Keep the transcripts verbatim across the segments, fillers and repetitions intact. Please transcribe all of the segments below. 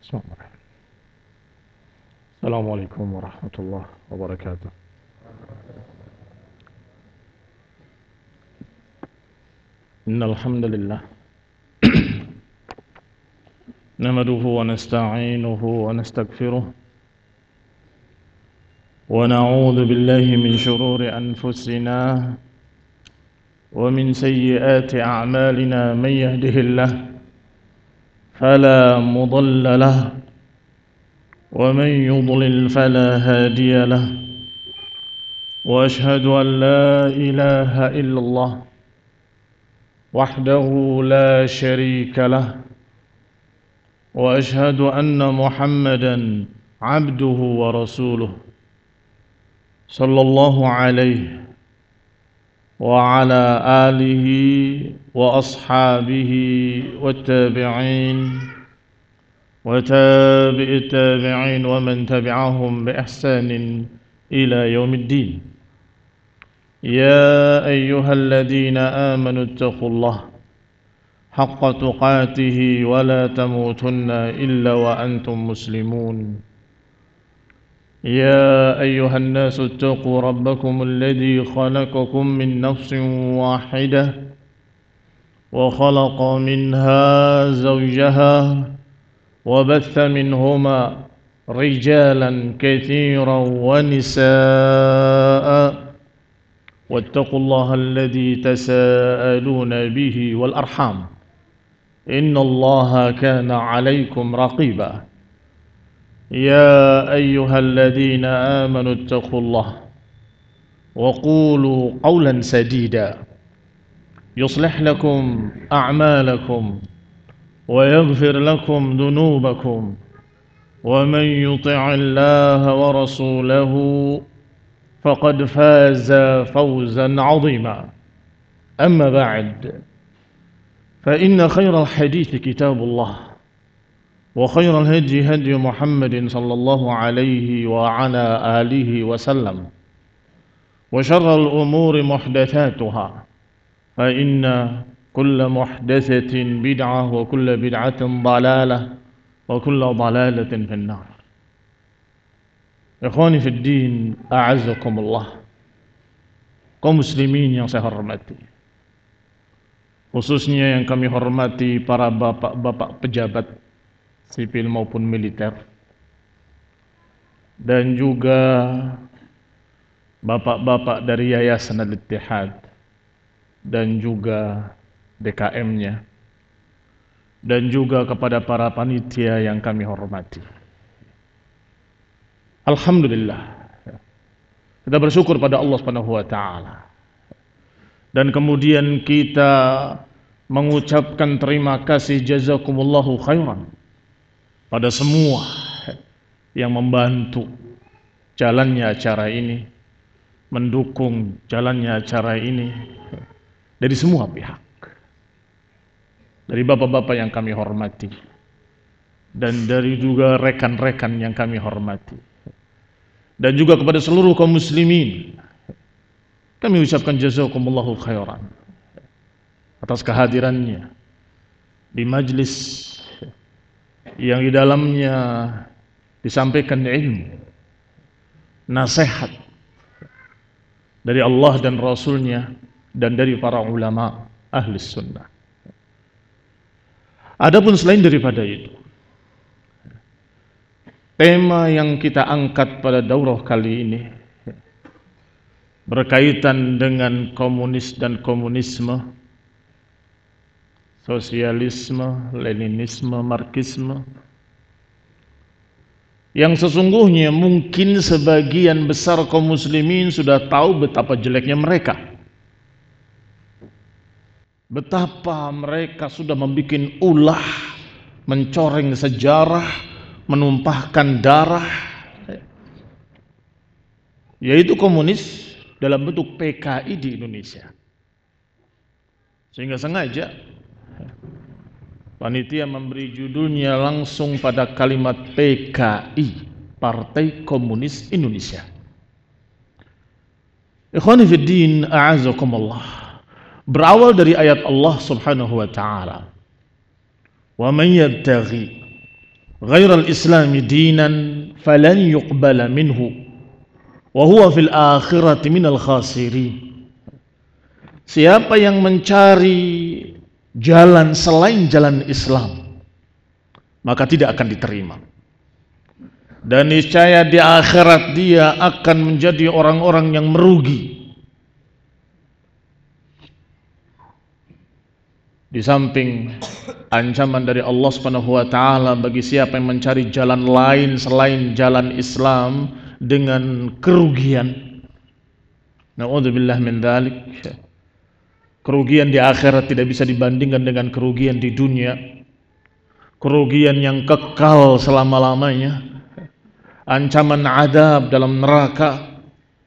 Bismillahirrahmanirrahim. Assalamualaikum warahmatullahi wabarakatuh. Innal hamdalillah nahmaduhu wa nasta'inuhu wa nastaghfiruh wa na'udzu billahi min shururi anfusina wa min sayyiati a'malina man yahdihillahu fala mudilla lahu wa man yudlil fala hadiya lahu wa ashhadu an la ilaha illallah وحده لا شريك له وأشهد أن محمدا عبده ورسوله صلى الله عليه وعلى آله وأصحابه والتابعين وتابع التابعين ومن تبعهم بإحسان إلى يوم الدين. يا أيها الذين آمنوا اتقوا الله حق تقاته ولا تموتن إلا وأنتم مسلمون. يا أيها الناس اتقوا ربكم الذي خلقكم من نفس واحدة وخلق منها زوجها وبث منهما رجالا كثيرا ونساء واتقوا الله الذي تساءلون به والأرحام إن الله كان عليكم رقيبا. يا أيها الذين آمنوا اتقوا الله وقولوا قولا سديدا يصلح لكم أعمالكم ويغفر لكم ذنوبكم ومن يطع الله ورسوله فقد فاز فوزا عظيما. أما بعد فإن خير الحديث كتاب الله وخير الهدي هدي محمد صلى الله عليه وعلى آله وسلم وشر الأمور محدثاتها فإن كل محدثة بدعة وكل بدعة ضلالة وكل ضلالة في النار. Ikhwani fid din, a'azzakumullah. Kaum muslimin yang saya hormati, khususnya yang kami hormati para bapak-bapak pejabat sipil maupun militer, dan juga bapak-bapak dari Yayasan Al-Ittihad dan juga D K M-nya, dan juga kepada para panitia yang kami hormati. Alhamdulillah, kita bersyukur pada Allah Subhanahu wa taala. Dan kemudian kita mengucapkan terima kasih jazakumullahu khairan pada semua yang membantu jalannya acara ini, mendukung jalannya acara ini dari semua pihak. Dari bapak-bapak yang kami hormati dan dari juga rekan-rekan yang kami hormati. Dan juga kepada seluruh kaum muslimin kami ucapkan jazakumullahu khairan atas kehadirannya di majlis yang di dalamnya disampaikan ilmu, nasihat dari Allah dan Rasulnya dan dari para ulama ahli sunnah. Adapun selain daripada itu, tema yang kita angkat pada daurah kali ini berkaitan dengan komunis dan komunisme, sosialisme, leninisme, marxisme, yang sesungguhnya mungkin sebagian besar kaum muslimin sudah tahu betapa jeleknya mereka, betapa mereka sudah membuat ulah, mencoreng sejarah, menumpahkan darah, yaitu komunis dalam bentuk P K I di Indonesia. Sehingga sengaja panitia memberi judulnya langsung pada kalimat P K I, Partai Komunis Indonesia. Ikhwani fid din, a'azakumullah. Berawal dari ayat Allah Subhanahu wa taala, "Wa man yabtaghi ghairal islami dinan falan yuqbala minhu wa huwa fil akhirati minal khasirin. Siapa yang mencari jalan selain jalan Islam, maka tidak akan diterima. Dan niscaya di akhirat dia akan menjadi orang-orang yang merugi. Di samping ancaman dari Allah Subhanahu wa taala bagi siapa yang mencari jalan lain selain jalan Islam dengan kerugian. Na'udzubillah min dzalik. Kerugian di akhirat tidak bisa dibandingkan dengan kerugian di dunia. Kerugian yang kekal selama-lamanya. Ancaman adab dalam neraka.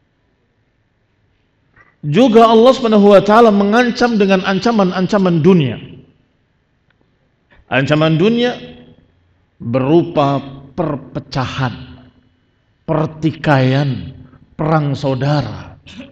Juga Allah Subhanahu wa taala mengancam dengan ancaman-ancaman dunia. Ancaman dunia berupa perpecahan, pertikaian, perang saudara.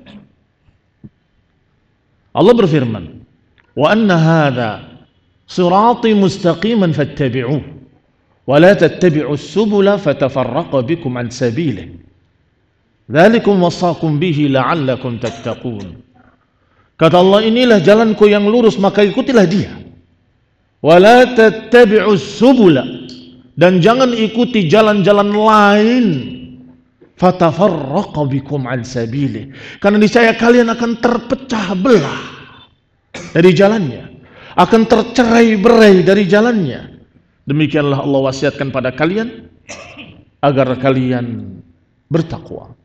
Allah berfirman, "Wa anna hadza sirati mustaqiman fattabi'uhu wa la tattabi'us subula fatafarraqa bikum an sabilihi. Dzalikum wasaqum bihi la'allakum tattaqun." Kata Allah, inilah jalanku yang lurus, maka ikutilah dia. Wa la tattabi'us subula, dan jangan ikuti jalan-jalan lain. Fatafarraqa bikum an sabilihi, karena niscaya kalian akan terpecah belah dari jalannya, akan tercerai-berai dari jalannya. Demikianlah Allah wasiatkan pada kalian agar kalian bertakwa.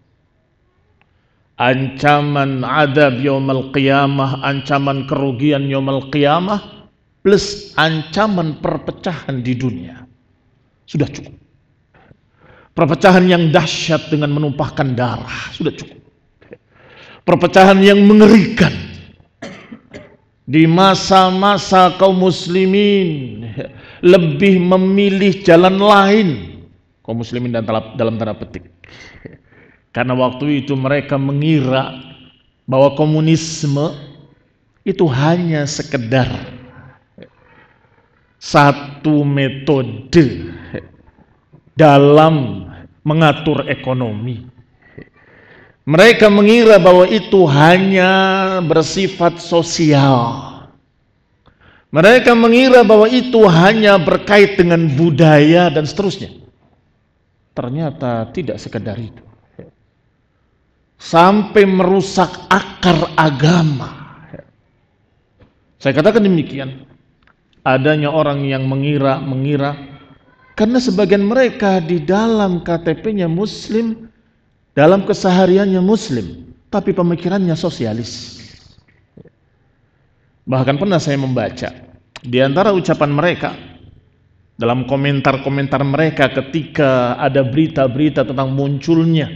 Ancaman adab yaumul qiyamah, ancaman kerugian yaumul qiyamah, plus ancaman perpecahan di dunia, sudah cukup. Perpecahan yang dahsyat dengan menumpahkan darah, sudah cukup. Perpecahan yang mengerikan di masa-masa kaum muslimin lebih memilih jalan lain, kaum muslimin dan dalam tanda petik, karena waktu itu mereka mengira bahwa komunisme itu hanya sekedar satu metode dalam mengatur ekonomi. Mereka mengira bahwa itu hanya bersifat sosial. Mereka mengira bahwa itu hanya berkait dengan budaya dan seterusnya. Ternyata tidak sekedar itu. Sampai merusak akar agama. Saya katakan demikian. Adanya orang yang mengira, mengira karena sebagian mereka di dalam K T P-nya muslim, dalam kesehariannya muslim, tapi pemikirannya sosialis. Bahkan pernah saya membaca di antara ucapan mereka, dalam komentar-komentar mereka ketika ada berita-berita tentang munculnya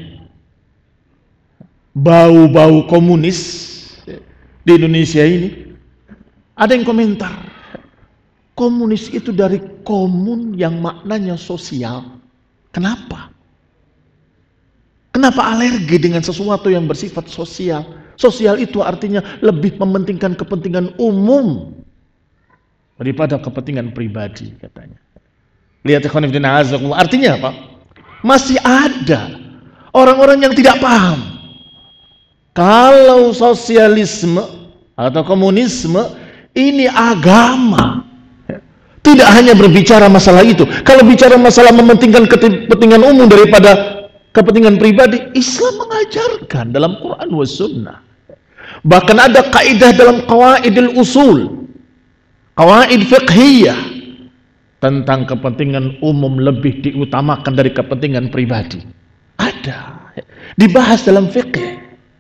bau-bau komunis di Indonesia ini, ada yang komentar, komunis itu dari komun yang maknanya sosial. Kenapa? Kenapa alergi dengan sesuatu yang bersifat sosial? Sosial itu artinya lebih mementingkan kepentingan umum daripada kepentingan pribadi, katanya. Lihat ikhwan fillah, artinya apa? Masih ada orang-orang yang tidak paham kalau sosialisme atau komunisme ini agama. Tidak hanya berbicara masalah itu. Kalau bicara masalah mementingkan kepentingan umum daripada kepentingan pribadi, Islam mengajarkan dalam Quran wa Sunnah. Bahkan ada kaidah dalam qawaidul usul, qawaid fiqhiyah, tentang kepentingan umum lebih diutamakan dari kepentingan pribadi. Ada, dibahas dalam fikih.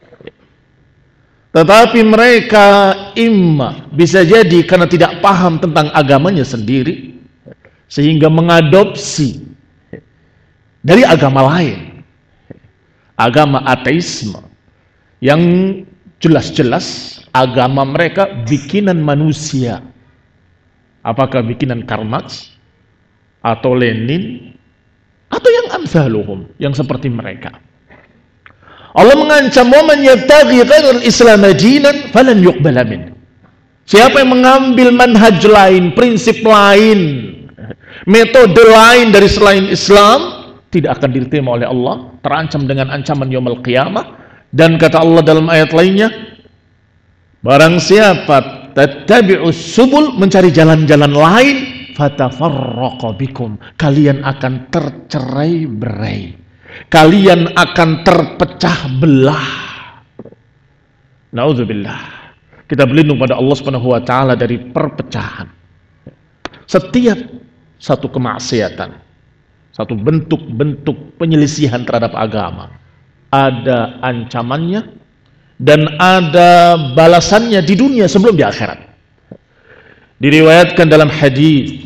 Tetapi mereka imma bisa jadi karena tidak paham tentang agamanya sendiri, sehingga mengadopsi dari agama lain, agama ateisme, yang jelas-jelas agama mereka bikinan manusia. Apakah bikinan Karl Marx atau Lenin atau yang amsaluhum, yang seperti mereka. Allah mengancam, "Wa man yabtaghi ghairal Islam dinan falan yuqbala min." Siapa yang mengambil manhaj lain, prinsip lain Metode lain dari selain Islam tidak akan diterima oleh Allah, terancam dengan ancaman yaumul qiyamah. Dan kata Allah dalam ayat lainnya, barang siapa tattabi'us subul, mencari jalan-jalan lain, fatafarraqa bikum, kalian akan tercerai-berai, kalian akan terpecah belah. Na'udzubillah. Kita berlindung pada Allah Subhanahu wa taala dari perpecahan. Setiap satu kemaksiatan, satu bentuk-bentuk penyelisihan terhadap agama, ada ancamannya dan ada balasannya di dunia sebelum di akhirat. Diriwayatkan dalam hadis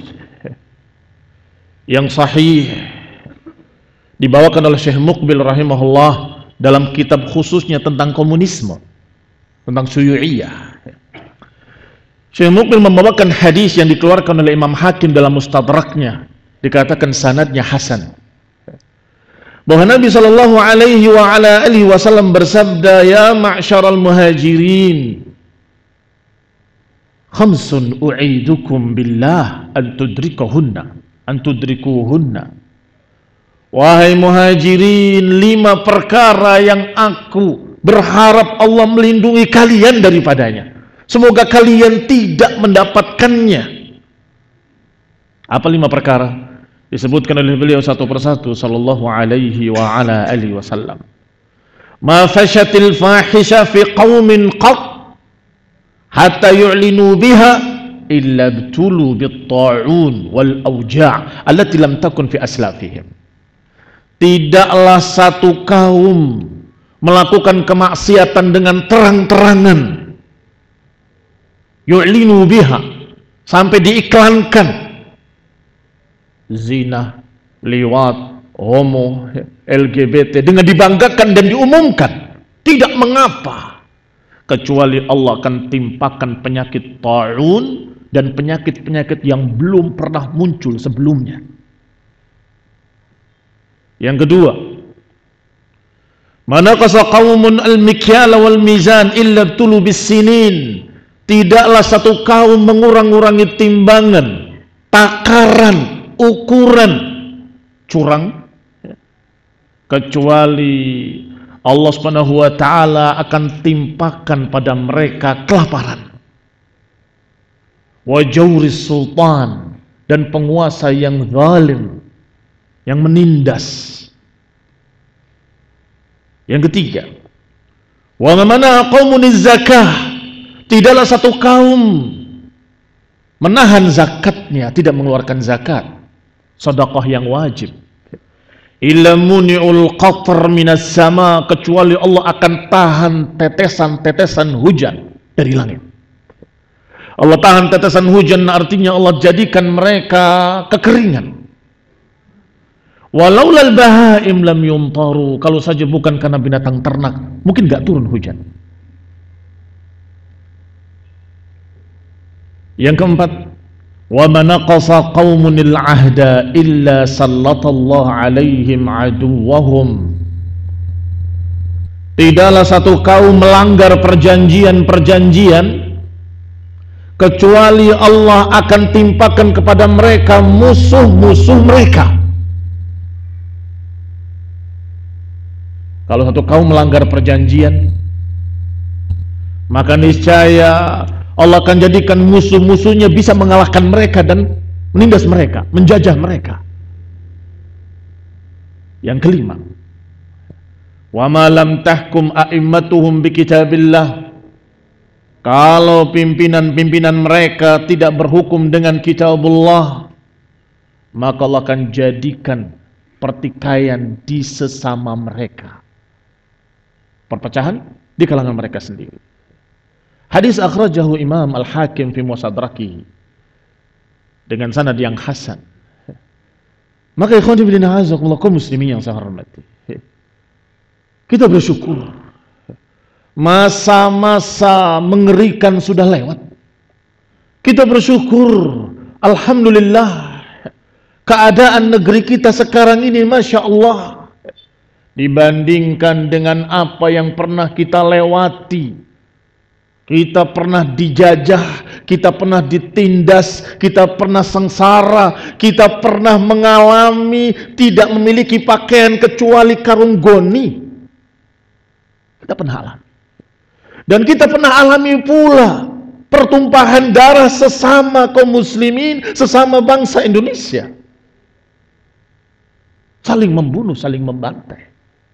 yang sahih, dibawakan oleh Syekh Muqbil rahimahullah dalam kitab khususnya tentang komunisme, tentang Syuyu'iyah. Syekh Muqbil membawakan hadis yang dikeluarkan oleh Imam Hakim dalam Mustadraknya, dikatakan sanadnya hasan, bahwa Nabi sallallahu alaihi wa ala alihi wasallam bersabda, ya ma'syaral muhajirin, khamsun u'idukum billah an tudrikuhunna an tudrikuhunna. Wahai muhajirin, lima perkara yang aku berharap Allah melindungi kalian daripadanya, semoga kalian tidak mendapatkannya. Apa lima perkara? Disebutkan oleh beliau satu persatu sallallahu alaihi wa ala alihi wasallam. Ma fashatil fahisha fi qaumin qat hatta yu'linu biha illa btulu bit-ta'un wal awja' allati lam takun fi aslafihim. Tidaklah satu kaum melakukan kemaksiatan dengan terang-terangan, yu'linu biha, sampai diiklankan, zina, liwat, homo, L G B T, dengan dibanggakan dan diumumkan, tidak mengapa, kecuali Allah akan timpakan penyakit ta'un dan penyakit-penyakit yang belum pernah muncul sebelumnya. Yang kedua, manaqasa qaumun al-mikyala wal mizan illa btulu bis-sinin. Tidaklah satu kaum mengurang-urangi timbangan, takaran, ukuran, curang, kecuali Allah Subhanahu wa taala akan timpakan pada mereka kelaparan, wa jawris sultan, dan penguasa yang zalim, yang menindas. Yang ketiga, wa mana qaumuniz zakah, tidaklah satu kaum menahan zakatnya, tidak mengeluarkan zakat, sedekah yang wajib, illa muni'ul qatr minas sama, kecuali Allah akan tahan tetesan-tetesan hujan dari langit. Allah tahan tetesan hujan, artinya Allah jadikan mereka kekeringan. Walaulal bahaim lam yumtaru, kalau saja bukan karena binatang ternak, mungkin gak turun hujan. Yang keempat, wa manaqasa qaumunil ahda illa sallatallahu alaihim aduwahum. Tidaklah satu kaum melanggar perjanjian-perjanjian, kecuali Allah akan timpakan kepada mereka musuh-musuh mereka. Kalau satu kaum melanggar perjanjian, maka niscaya Allah akan jadikan musuh-musuhnya bisa mengalahkan mereka dan menindas mereka, menjajah mereka. Yang kelima, wa ma lam tahkum a'immatuhum bi kitabillah, kalau pimpinan-pimpinan mereka tidak berhukum dengan kitabullah, maka Allah akan jadikan pertikaian di sesama mereka, perpecahan di kalangan mereka sendiri. Hadis akhrajahu Imam Al-Hakim fi Musadraki dengan sanad yang hasan. Maka ikhwan fillah azakumullah, kaum muslimin yang saya hormati, kita bersyukur masa-masa mengerikan sudah lewat. Kita bersyukur, alhamdulillah, keadaan negeri kita sekarang ini masya Allah, dibandingkan dengan apa yang pernah kita lewati, Kita pernah dijajah, kita pernah ditindas, kita pernah sengsara, kita pernah mengalami tidak memiliki pakaian kecuali karung goni. Kita pernah alami. Dan kita pernah alami pula pertumpahan darah sesama kaum muslimin, sesama bangsa Indonesia. Saling membunuh, saling membantai.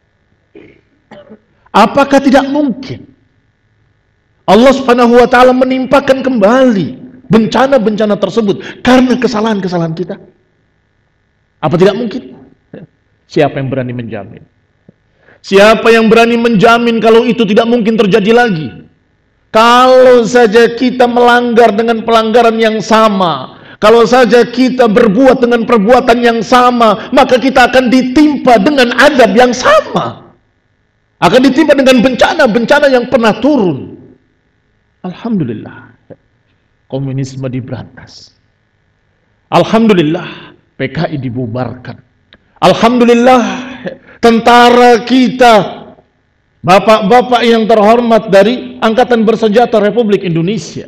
Apakah tidak mungkin Allah Subhanahu wa taala menimpakan kembali bencana-bencana tersebut karena kesalahan-kesalahan kita? Apa tidak mungkin? Siapa yang berani menjamin? Siapa yang berani menjamin kalau itu tidak mungkin terjadi lagi? Kalau saja kita melanggar dengan pelanggaran yang sama, kalau saja kita berbuat dengan perbuatan yang sama, maka kita akan ditimpa dengan azab yang sama. Akan ditimpa dengan bencana-bencana yang pernah turun. Alhamdulillah, komunisme diberantas. Alhamdulillah, P K I dibubarkan. Alhamdulillah, tentara kita, bapak-bapak yang terhormat dari Angkatan Bersenjata Republik Indonesia,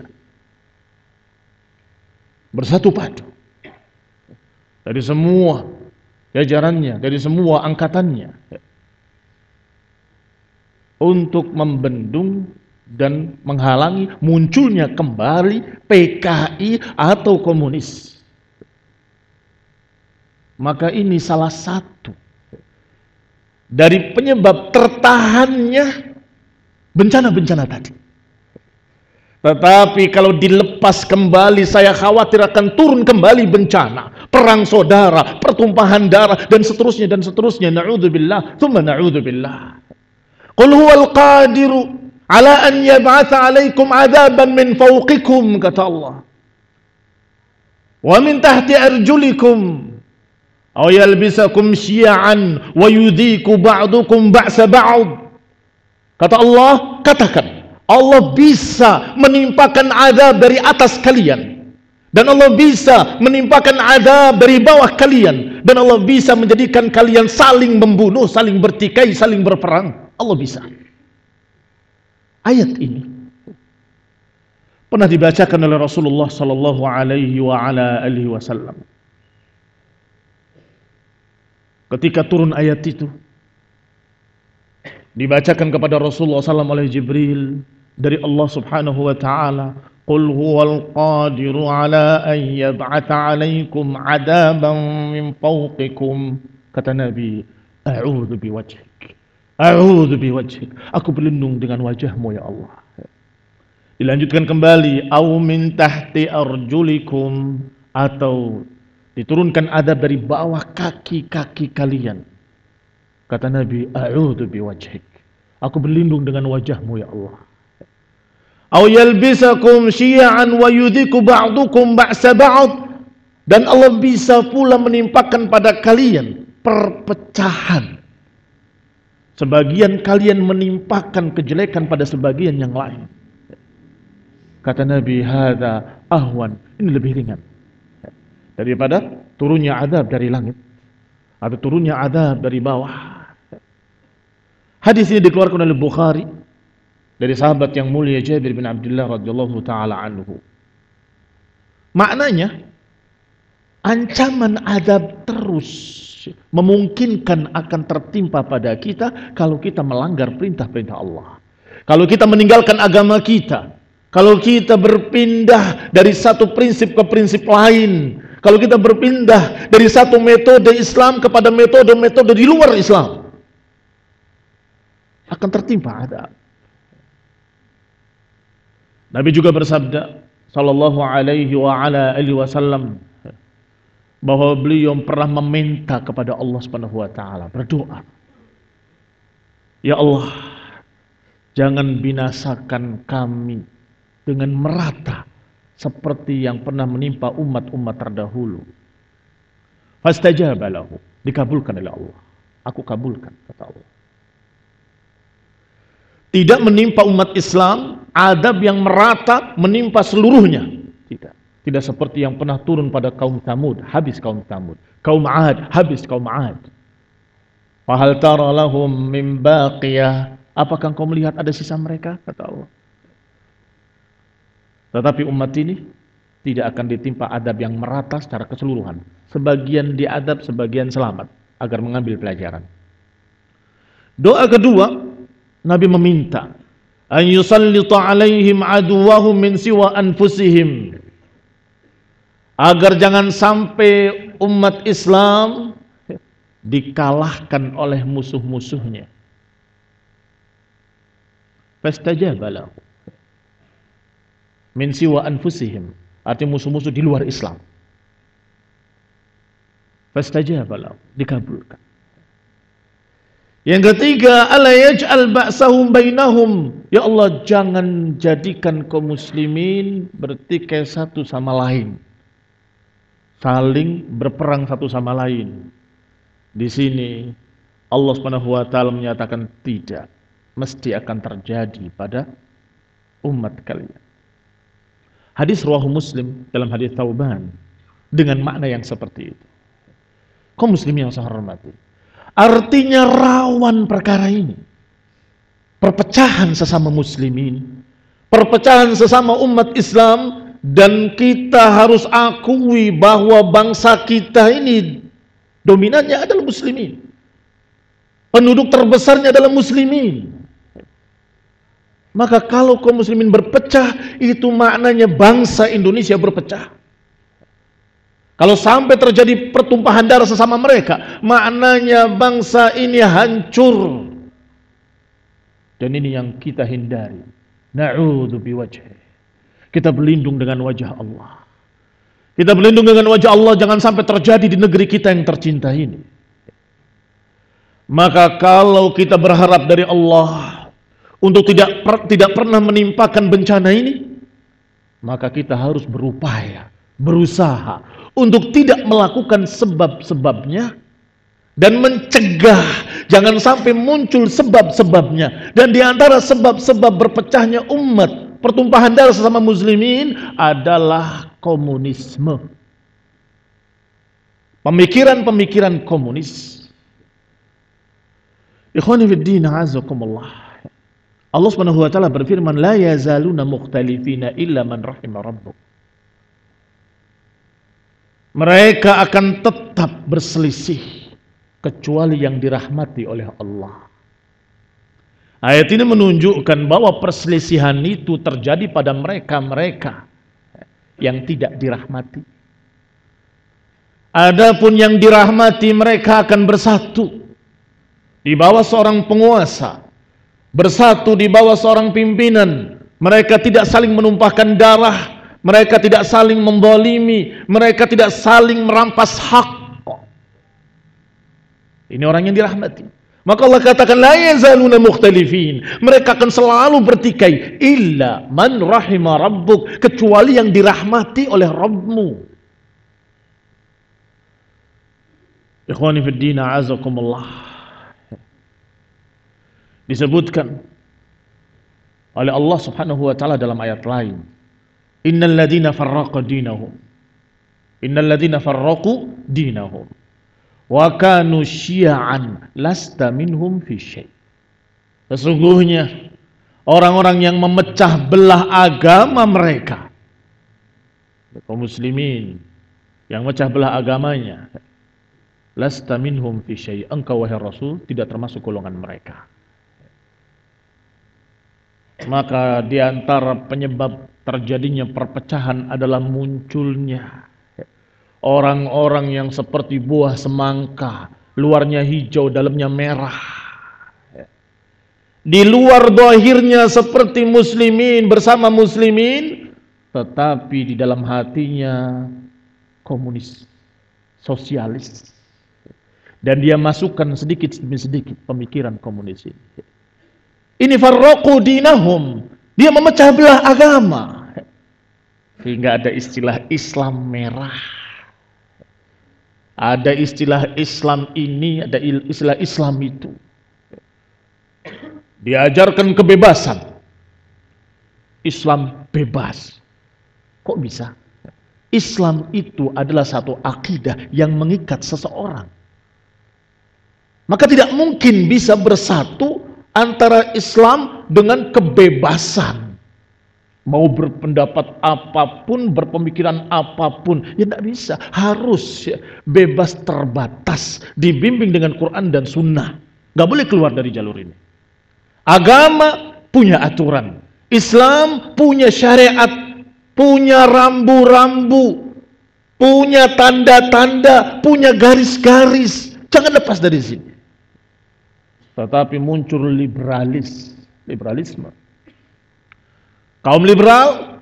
bersatu padu dari semua jajarannya, dari semua angkatannya, untuk membendung dan menghalangi munculnya kembali P K I atau komunis. Maka ini salah satu dari penyebab tertahannya bencana-bencana tadi. Tetapi kalau dilepas kembali, saya khawatir akan turun kembali bencana, perang saudara, pertumpahan darah, dan seterusnya dan seterusnya. Na'udzubillah, tsumma na'udzubillah. Qul huwal qadiru ala an yab'atha 'alaikum 'adaban min fawqikum, kata Allah, wa min tahti arjulikum, aw yalbisakum syi'an wa yudhiku ba'dukum ba'sa ba'd. Kata Allah, katakan, Allah bisa menimpakan azab dari atas kalian, dan Allah bisa menimpakan azab dari bawah kalian, dan Allah bisa menjadikan kalian saling membunuh, saling bertikai, saling berperang. Allah bisa. Ayat ini pernah dibacakan oleh Rasulullah sallallahu alaihi wa ala alihi wasallam. Ketika turun ayat itu, dibacakan kepada Rasulullah sallallahu alaihi wasallam oleh Jibril dari Allah Subhanahu wa taala, "Qul huwal qadiru ala an yab'atha 'alaikum 'adaban min fawqikum." Kata Nabi, "A'udzu biwajhik. A'udzu biwajhik." Aku berlindung dengan wajahmu ya Allah. Dilanjutkan kembali, "Au min tahti arjulikum." Atau diturunkan adab dari bawah kaki-kaki kalian. Kata Nabi, "A'udzu biwajhik." Aku berlindung dengan wajahmu ya Allah. "Au yalbisakum syi'an wa yudhiku ba'dukum ba'sa ba'd." Dan Allah bisa pula menimpakan pada kalian perpecahan. Sebagian kalian menimpakan kejelekan pada sebagian yang lain. Kata Nabi, "Hadza ahwan." Ini lebih ringan daripada turunnya azab dari langit atau turunnya azab dari bawah. Hadis ini dikeluarkan oleh Bukhari dari sahabat yang mulia Jabir bin Abdullah radhiyallahu taala anhu. Maknanya, ancaman azab terus memungkinkan akan tertimpa pada kita kalau kita melanggar perintah-perintah Allah. Kalau kita meninggalkan agama kita, kalau kita berpindah dari satu prinsip ke prinsip lain, kalau kita berpindah dari satu metode Islam kepada metode-metode di luar Islam, akan tertimpa azab. Nabi juga bersabda sallallahu alaihi wa ala alihi wasallam bahwa beliau pernah meminta kepada Allah Subhanahu wa taala, berdoa, "Ya Allah, jangan binasakan kami dengan merata seperti yang pernah menimpa umat-umat terdahulu." Fastajaba lahu, dikabulkan oleh Allah. Aku kabulkan, kata Allah. Tidak menimpa umat Islam azab yang merata menimpa seluruhnya. Tidak. Tidak seperti yang pernah turun pada kaum Tsamud, habis kaum Tsamud. Kaum 'Ad, habis kaum 'Ad. "Fahal tara lahum min baqiyah?" Apakah engkau melihat ada sisa mereka? Kata Allah. Tetapi umat ini tidak akan ditimpa adab yang merata secara keseluruhan. Sebagian diadab, sebagian selamat agar mengambil pelajaran. Doa kedua, Nabi meminta an yusallita alaihim aduwahum min siwa anfusihim, agar jangan sampai umat Islam dikalahkan oleh musuh-musuhnya. Fastajaba lahu min siwa anfusihim, artinya musuh-musuh di luar Islam. Fastajaba lahu, dikabulkan. Yang ketiga, ala yaj'al ba'sahum bainahum, ya Allah jangan jadikan kaum muslimin bertikai satu sama lain, saling berperang satu sama lain. Di sini Allah Subhanahu wa taala menyatakan tidak, mesti akan terjadi pada umat kalian. Hadis riwayat Muslim dalam hadis Tauban dengan makna yang seperti itu. Kaum muslimin yang saya hormati, artinya rawan perkara ini, perpecahan sesama muslimin, perpecahan sesama umat Islam, dan kita harus akui bahwa bangsa kita ini dominannya adalah muslimin. Penduduk terbesarnya adalah muslimin. Maka kalau kaum muslimin berpecah, itu maknanya bangsa Indonesia berpecah. Kalau sampai terjadi pertumpahan darah sesama mereka, maknanya bangsa ini hancur. Dan ini yang kita hindari. Na'udzu biwajhi. Kita berlindung dengan wajah Allah. Kita berlindung dengan wajah Allah, jangan sampai terjadi di negeri kita yang tercinta ini. Maka kalau kita berharap dari Allah untuk tidak per, tidak pernah menimpakan bencana ini, maka kita harus berupaya, berusaha untuk tidak melakukan sebab-sebabnya dan mencegah jangan sampai muncul sebab-sebabnya. Dan di antara sebab-sebab berpecahnya umat, pertumpahan darah sesama muslimin adalah komunisme. Pemikiran-pemikiran komunis. Ikhwani fid din, azakumullah. Allah Subhanahu wa taala berfirman, la yazaluna mukhtalifina illa man rahima rabbuk. Mereka akan tetap berselisih kecuali yang dirahmati oleh Allah. Ayat ini menunjukkan bahwa perselisihan itu terjadi pada mereka-mereka yang tidak dirahmati. Adapun yang dirahmati, mereka akan bersatu di bawah seorang penguasa, bersatu di bawah seorang pimpinan. Mereka tidak saling menumpahkan darah, mereka tidak saling membolimi, mereka tidak saling merampas hak. Ini orang yang dirahmati. Maka Allah katakan la yazaluna mukhtalifin, mereka akan selalu bertikai illa man rahima rabbuk, kecuali yang dirahmati oleh Rabbmu. Ikhwani fid din, a'azakumullah. Disebutkan oleh Allah Subhanahu wa taala dalam ayat lain, innal ladzina farraqu dinahum innal ladzina farraqu dinahum wa kanu syi'an lasta minhum fi syai'. Sesungguhnya orang-orang yang memecah belah agama mereka, kaum muslimin yang memecah belah agamanya, lasta minhum fi syai', engkau wahai Rasul tidak termasuk golongan mereka. Maka di antara penyebab terjadinya perpecahan adalah munculnya orang-orang yang seperti buah semangka, luarnya hijau, dalamnya merah. Di luar zahirnya seperti muslimin, bersama muslimin, tetapi di dalam hatinya komunis, sosialis. Dan dia masukkan sedikit demi sedikit pemikiran komunis ini. Ini farraqu dinahum, dia memecah belah agama. Sehingga ada istilah Islam merah. Ada istilah Islam ini, ada istilah Islam itu. Diajarkan kebebasan. Islam bebas. Kok bisa? Islam itu adalah satu akidah yang mengikat seseorang. Maka tidak mungkin bisa bersatu antara Islam dengan kebebasan. mau berpendapat apapun, berpemikiran apapun, ya tidak bisa. Harus ya, bebas terbatas, dibimbing dengan Quran dan Sunnah. Gak boleh keluar dari jalur ini. Agama punya aturan, Islam punya syariat, punya rambu-rambu, punya tanda-tanda, punya garis-garis. Jangan lepas dari sini. Tetapi muncul liberalis, liberalisme. Kaum liberal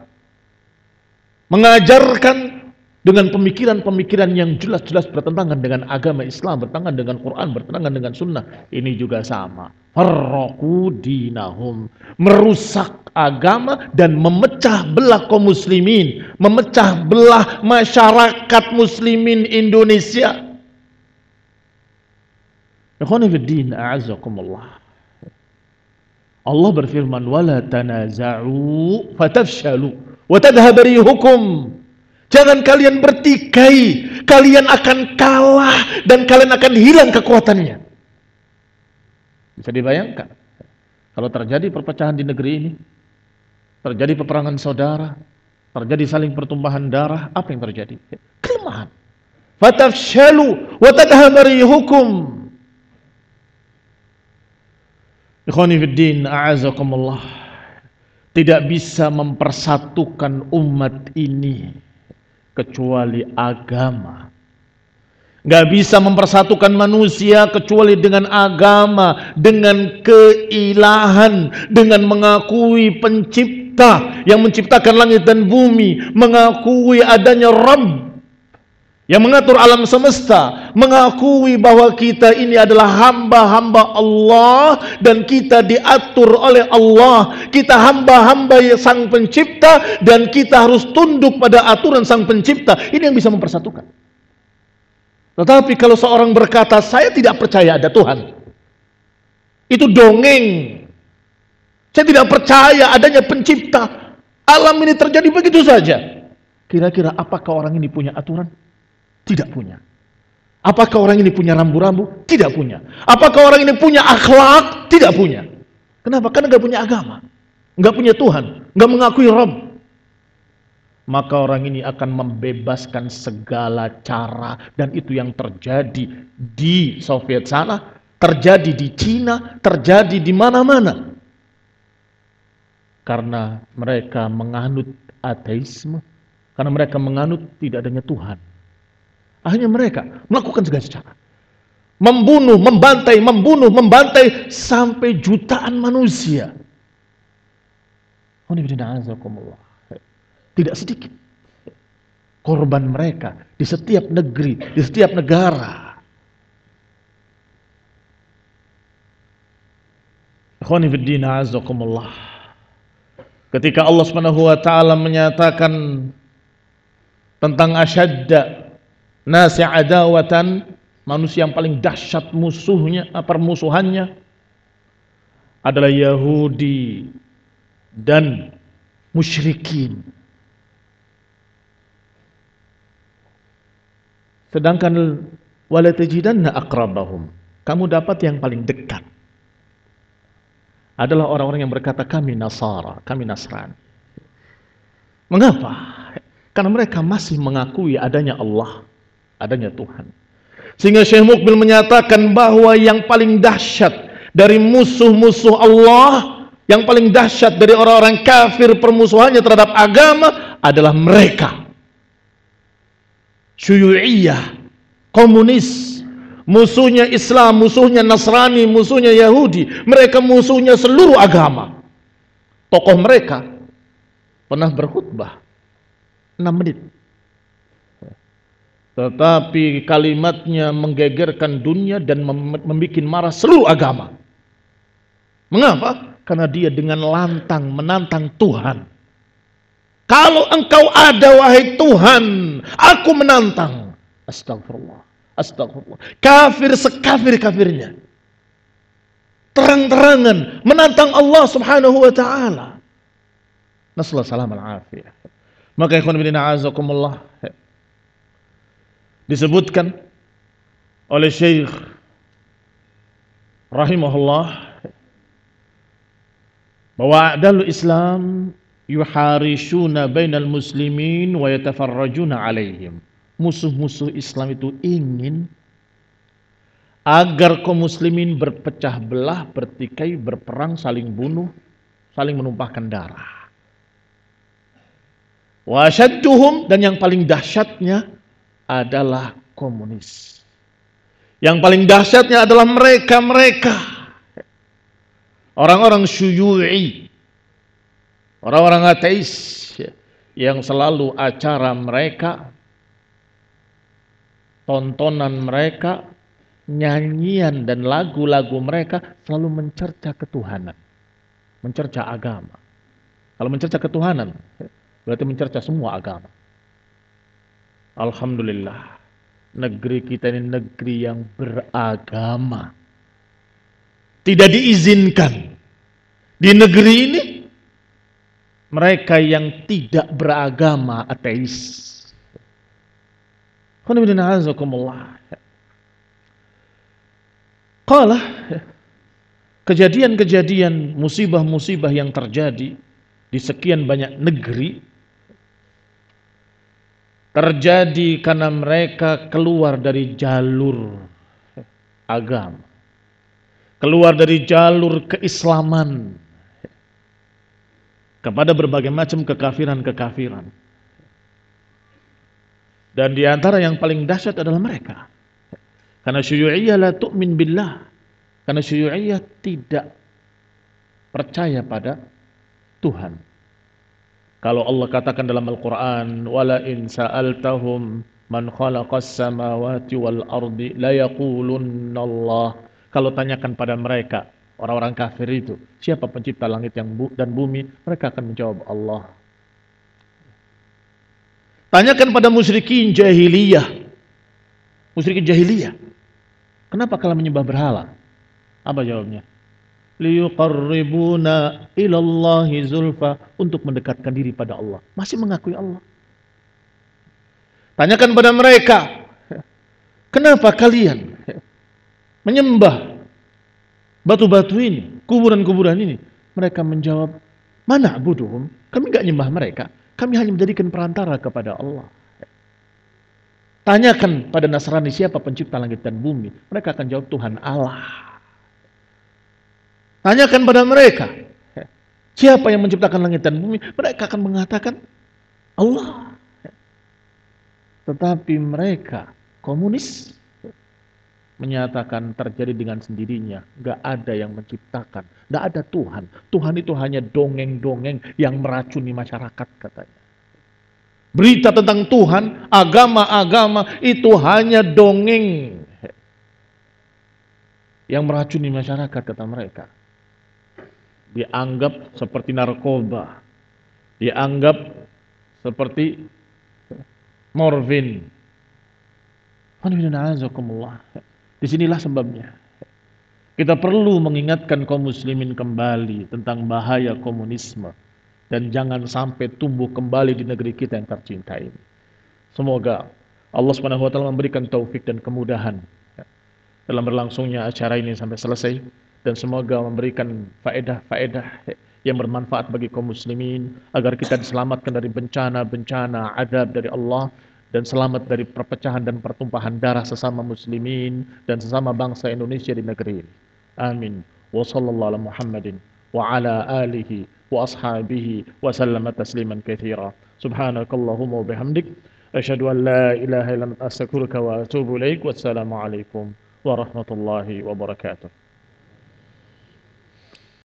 mengajarkan dengan pemikiran-pemikiran yang jelas-jelas bertentangan dengan agama Islam, bertentangan dengan Quran, bertentangan dengan Sunnah. Ini juga sama. Farraqu dinahum, merusak agama dan memecah belah kaum muslimin, memecah belah masyarakat muslimin Indonesia. Ikhwani fiddin, a'azzakumullah. Allah berfirman, wala tanaza'u fatafshalu wa tadhhab rihukum. Jangan kalian bertikai, kalian akan kalah dan kalian akan hilang kekuatannya. Bisa dibayangkan kalau terjadi perpecahan di negeri ini, terjadi peperangan saudara, terjadi saling pertumpahan darah, apa yang terjadi? Kelemahan. Fatafshalu wa tadhhab rihukum. Ikhwani fiddin, a'azakumullah. Tidak bisa mempersatukan umat ini kecuali agama. Gak bisa mempersatukan manusia kecuali dengan agama, dengan keilahan, dengan mengakui pencipta yang menciptakan langit dan bumi, mengakui adanya Rabb yang mengatur alam semesta, mengakui bahwa kita ini adalah hamba-hamba Allah dan kita diatur oleh Allah. Kita hamba-hamba Sang Pencipta dan kita harus tunduk pada aturan Sang Pencipta. Ini yang bisa mempersatukan. Tetapi kalau seorang berkata, saya tidak percaya ada Tuhan, itu dongeng. Saya tidak percaya adanya Pencipta. Alam ini terjadi begitu saja. Kira-kira apakah orang ini punya aturan? Tidak punya. Apakah orang ini punya rambu-rambu? Tidak punya. Apakah orang ini punya akhlak? Tidak punya. Kenapa? Karena nggak punya agama, nggak punya Tuhan, nggak mengakui Rabb. Maka orang ini akan membebaskan segala cara, dan itu yang terjadi di Soviet sana, terjadi di Cina, terjadi di mana-mana. Karena mereka menganut ateisme, karena mereka menganut tidak adanya Tuhan. Akhirnya mereka melakukan segala cara. Membunuh, membantai, membunuh, membantai sampai jutaan manusia. Tidak sedikit korban mereka di setiap negeri, di setiap negara. Ikhwani fiddin, a'azzakumullah. Ketika Allah Subhanahu wa taala menyatakan tentang asyadda nasi adawatan, manusia yang paling dahsyat musuhnya, permusuhannya adalah Yahudi dan musyrikin. Sedangkan wala tajidanna aqrabahum, kamu dapat yang paling dekat adalah orang-orang yang berkata kami Nasara, kami Nasrani. Mengapa? Karena mereka masih mengakui adanya Allah, adanya Tuhan. Sehingga Syekh Mukbil menyatakan bahwa yang paling dahsyat dari musuh-musuh Allah, yang paling dahsyat dari orang-orang kafir permusuhannya terhadap agama adalah mereka. Syuyu'iyah, komunis, musuhnya Islam, musuhnya Nasrani, musuhnya Yahudi. Mereka musuhnya seluruh agama. Tokoh mereka pernah berkhutbah enam menit. Tetapi kalimatnya menggegerkan dunia dan membuat marah seluruh agama. Mengapa? Karena dia dengan lantang menantang Tuhan. Kalau engkau ada wahai Tuhan, aku menantang. Astagfirullah, astagfirullah. Kafir sekafir-kafirnya, terang-terangan menantang Allah Subhanahu wa taala. Nasallahu salam al-afiyah. Maka ikhwan fillah a'azakumullah, disebutkan oleh Syekh rahimahullah bahwa a'dalul Islam yuharishuna bainal muslimin wa yatafarrajuna alaihim. Musuh-musuh Islam itu ingin agar kaum muslimin berpecah belah, bertikai, berperang, saling bunuh, saling menumpahkan darah. Wa asyadduhum, dan yang paling dahsyatnya adalah komunis. Yang paling dahsyatnya adalah mereka-mereka orang-orang syuyu'i, orang-orang ateis yang selalu acara mereka, tontonan mereka, nyanyian dan lagu-lagu mereka selalu mencerca ketuhanan, mencerca agama. Kalau mencerca ketuhanan, berarti mencerca semua agama. Alhamdulillah, negeri kita ini negeri yang beragama. Tidak diizinkan di negeri ini mereka yang tidak beragama ateis. Qala, kejadian-kejadian musibah-musibah yang terjadi di sekian banyak negeri terjadi karena mereka keluar dari jalur agama, keluar dari jalur keislaman kepada berbagai macam kekafiran-kekafiran. Dan di antara yang paling dahsyat adalah mereka. Karena syuyu'iyah la tu'min billah. Karena syuyu'iyah tidak percaya pada Tuhan. Kalau Allah katakan dalam Al-Quran, wala in sa'altahum man khalaqas samawati wal ardi la yaqulunna Allah. Kalau tanyakan pada mereka, orang-orang kafir itu, siapa pencipta langit yang bu dan bumi, mereka akan menjawab Allah. Tanyakan pada musyrikin jahiliyah, musyrikin jahiliyah, kenapa kalian menyembah berhala? Apa jawabnya? Liyuqarribuna ilallahi zulfa, untuk mendekatkan diri pada Allah. Masih mengakui Allah. Tanyakan pada mereka, kenapa kalian menyembah batu-batu ini, kuburan-kuburan ini? Mereka menjawab, mana abuduhum, kami enggak nyembah mereka, kami hanya menjadikan perantara kepada Allah. Tanyakan pada Nasrani, siapa pencipta langit dan bumi? Mereka akan jawab, Tuhan Allah. Tanyakan pada mereka, siapa yang menciptakan langit dan bumi? Mereka akan mengatakan Allah. Tetapi mereka komunis menyatakan terjadi dengan sendirinya, gak ada yang menciptakan, gak ada Tuhan. Tuhan itu hanya dongeng-dongeng yang meracuni masyarakat, katanya. Berita tentang Tuhan, agama-agama itu hanya dongeng yang meracuni masyarakat, kata mereka. Dianggap seperti narkoba, dianggap seperti morfin. Disinilah sebabnya kita perlu mengingatkan kaum muslimin kembali tentang bahaya komunisme, dan jangan sampai tumbuh kembali di negeri kita yang tercinta ini. Semoga Allah Subhanahu wa taala memberikan taufik dan kemudahan dalam berlangsungnya acara ini sampai selesai, dan semoga memberikan faedah-faedah yang bermanfaat bagi kaum muslimin, agar kita diselamatkan dari bencana-bencana adab dari Allah, dan selamat dari perpecahan dan pertumpahan darah sesama muslimin dan sesama bangsa Indonesia di negeri ini. Amin. Wa sallallahu ala Muhammadin wa ala alihi wa ashabihi wa sallama tasliman katsira. Subhanakallahumma wa bihamdik, asyhadu an la ilaha illa anta astaghfiruka wa atubu ilaik. Wassalamu alaikum warahmatullahi wabarakatuh.